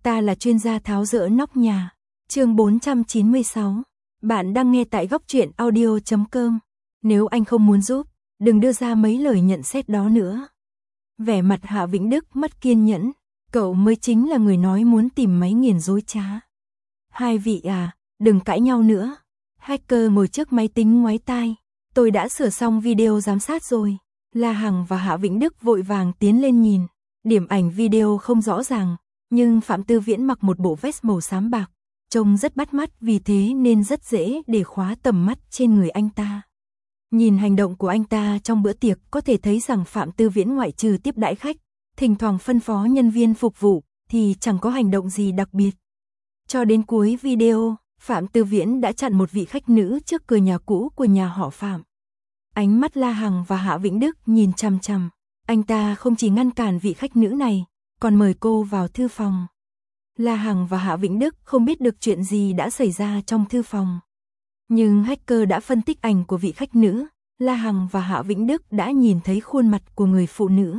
Ta là chuyên gia tháo dỡ nóc nhà. Chương 496. Bạn đang nghe tại góc truyện audio.com. Nếu anh không muốn giúp, đừng đưa ra mấy lời nhận xét đó nữa. Vẻ mặt Hạ Vĩnh Đức mất kiên nhẫn. Cậu mới chính là người nói muốn tìm máy nghiền dối trá. Hai vị à, đừng cãi nhau nữa. Hacker ngồi trước máy tính ngoáy tai. Tôi đã sửa xong video giám sát rồi. La Hằng và Hạ Vĩnh Đức vội vàng tiến lên nhìn. Điểm ảnh video không rõ ràng, nhưng Phạm Tư Viễn mặc một bộ vest màu xám bạc, trông rất bắt mắt, vì thế nên rất dễ để khóa tầm mắt trên người anh ta. Nhìn hành động của anh ta trong bữa tiệc có thể thấy rằng Phạm Tư Viễn ngoại trừ tiếp đãi khách, thỉnh thoảng phân phó nhân viên phục vụ, thì chẳng có hành động gì đặc biệt. Cho đến cuối video, Phạm Tư Viễn đã chặn một vị khách nữ trước cửa nhà cũ của nhà họ Phạm. Ánh mắt La Hằng và Hạ Vĩnh Đức nhìn chằm chằm. Anh ta không chỉ ngăn cản vị khách nữ này, còn mời cô vào thư phòng. La Hằng và Hạ Vĩnh Đức không biết được chuyện gì đã xảy ra trong thư phòng. Nhưng hacker đã phân tích ảnh của vị khách nữ, La Hằng và Hạ Vĩnh Đức đã nhìn thấy khuôn mặt của người phụ nữ.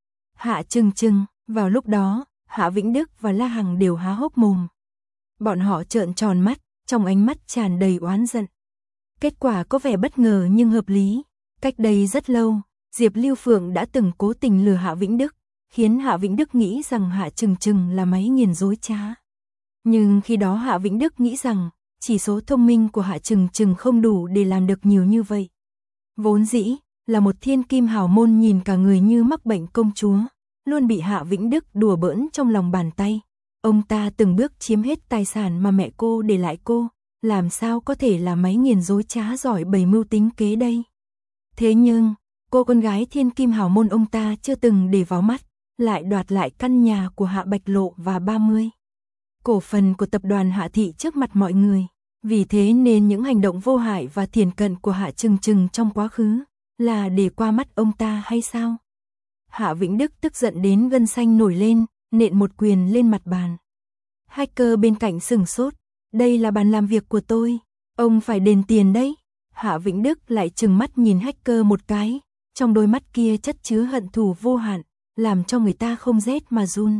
Hạ Trừng Trừng, vào lúc đó, Hạ Vĩnh Đức và La Hằng đều há hốc mồm. Bọn họ trợn tròn mắt, trong ánh mắt tràn đầy oán giận. Kết quả có vẻ bất ngờ nhưng hợp lý. Cách đây rất lâu, Diệp Lưu Phượng đã từng cố tình lừa Hạ Vĩnh Đức, khiến Hạ Vĩnh Đức nghĩ rằng Hạ Trừng Trừng là máy nghiền dối trá. Nhưng khi đó Hạ Vĩnh Đức nghĩ rằng chỉ số thông minh của Hạ Trừng Trừng không đủ để làm được nhiều như vậy. Vốn dĩ là một thiên kim hào môn nhìn cả người như mắc bệnh công chúa, luôn bị Hạ Vĩnh Đức đùa bỡn trong lòng bàn tay. Ông ta từng bước chiếm hết tài sản mà mẹ cô để lại cô, làm sao có thể là máy nghiền dối trá giỏi bày mưu tính kế đây. Thế nhưng, cô con gái thiên kim hào môn ông ta chưa từng để vào mắt, lại đoạt lại căn nhà của Hạ Bạch Lộ và 30 cổ phần của tập đoàn Hạ Thị trước mặt mọi người. Vì thế nên những hành động vô hại và thiển cận của Hạ Trừng Trừng trong quá khứ là để qua mắt ông ta hay sao? Hạ Vĩnh Đức tức giận đến gân xanh nổi lên, nện một quyền lên mặt bàn. Hacker bên cạnh sửng sốt. Đây là bàn làm việc của tôi, ông phải đền tiền đấy. Hạ Vĩnh Đức lại trừng mắt nhìn hacker một cái, trong đôi mắt kia chất chứa hận thù vô hạn, làm cho người ta không rét mà run.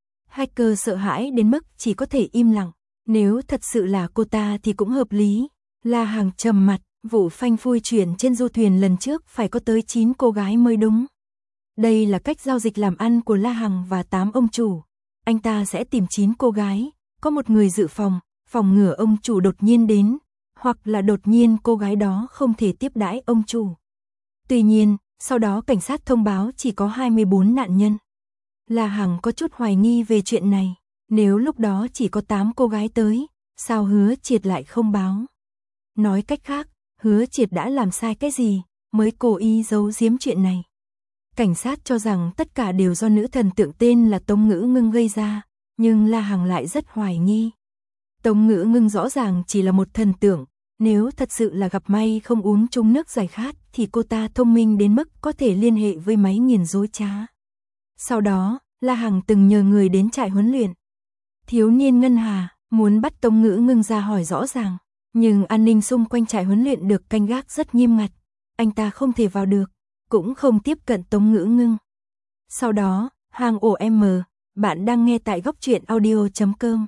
Hacker sợ hãi đến mức chỉ có thể im lặng. Nếu thật sự là cô ta thì cũng hợp lý. La Hằng trầm mặt, vụ phanh phui chuyển trên du thuyền lần trước phải có tới 9 cô gái mới đúng. Đây là cách giao dịch làm ăn của La Hằng và 8 ông chủ. Anh ta sẽ tìm 9 cô gái, có một người dự phòng, phòng ngừa ông chủ đột nhiên đến, hoặc là đột nhiên cô gái đó không thể tiếp đãi ông chủ. Tuy nhiên, sau đó cảnh sát thông báo chỉ có 24 nạn nhân. La Hằng có chút hoài nghi về chuyện này. Nếu lúc đó chỉ có 8 cô gái tới, sao Hứa Triệt lại không báo? Nói cách khác, Hứa Triệt đã làm sai cái gì mới cố ý giấu giếm chuyện này? Cảnh sát cho rằng tất cả đều do nữ thần tượng tên là Tống Ngữ Ngưng gây ra, nhưng La Hằng lại rất hoài nghi. Tống Ngữ Ngưng rõ ràng chỉ là một thần tượng, nếu thật sự là gặp may không uống chung nước giải khát thì cô ta thông minh đến mức có thể liên hệ với máy nghiền dối trá. Sau đó, La Hằng từng nhờ người đến trại huấn luyện. Thiếu niên Ngân Hà muốn bắt Tống Ngữ Ngưng ra hỏi rõ ràng, nhưng an ninh xung quanh trại huấn luyện được canh gác rất nghiêm ngặt, anh ta không thể vào được, cũng không tiếp cận Tống Ngữ Ngưng. Sau đó, hàng OM, bạn đang nghe tại góc truyện audio.com.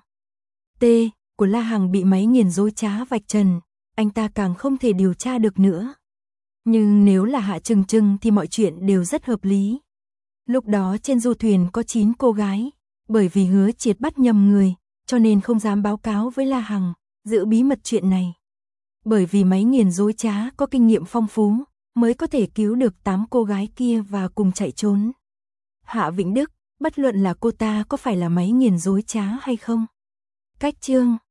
T của La Hằng bị máy nghiền dối trá vạch trần, anh ta càng không thể điều tra được nữa. Nhưng nếu là Hạ Trừng Trừng thì mọi chuyện đều rất hợp lý. Lúc đó trên du thuyền có 9 cô gái, bởi vì Hứa Triệt bắt nhầm người, cho nên không dám báo cáo với La Hằng, giữ bí mật chuyện này. Bởi vì máy nghiền dối trá có kinh nghiệm phong phú, mới có thể cứu được 8 cô gái kia và cùng chạy trốn. Hạ Vĩnh Đức, bất luận là cô ta có phải là máy nghiền dối trá hay không. Cách chương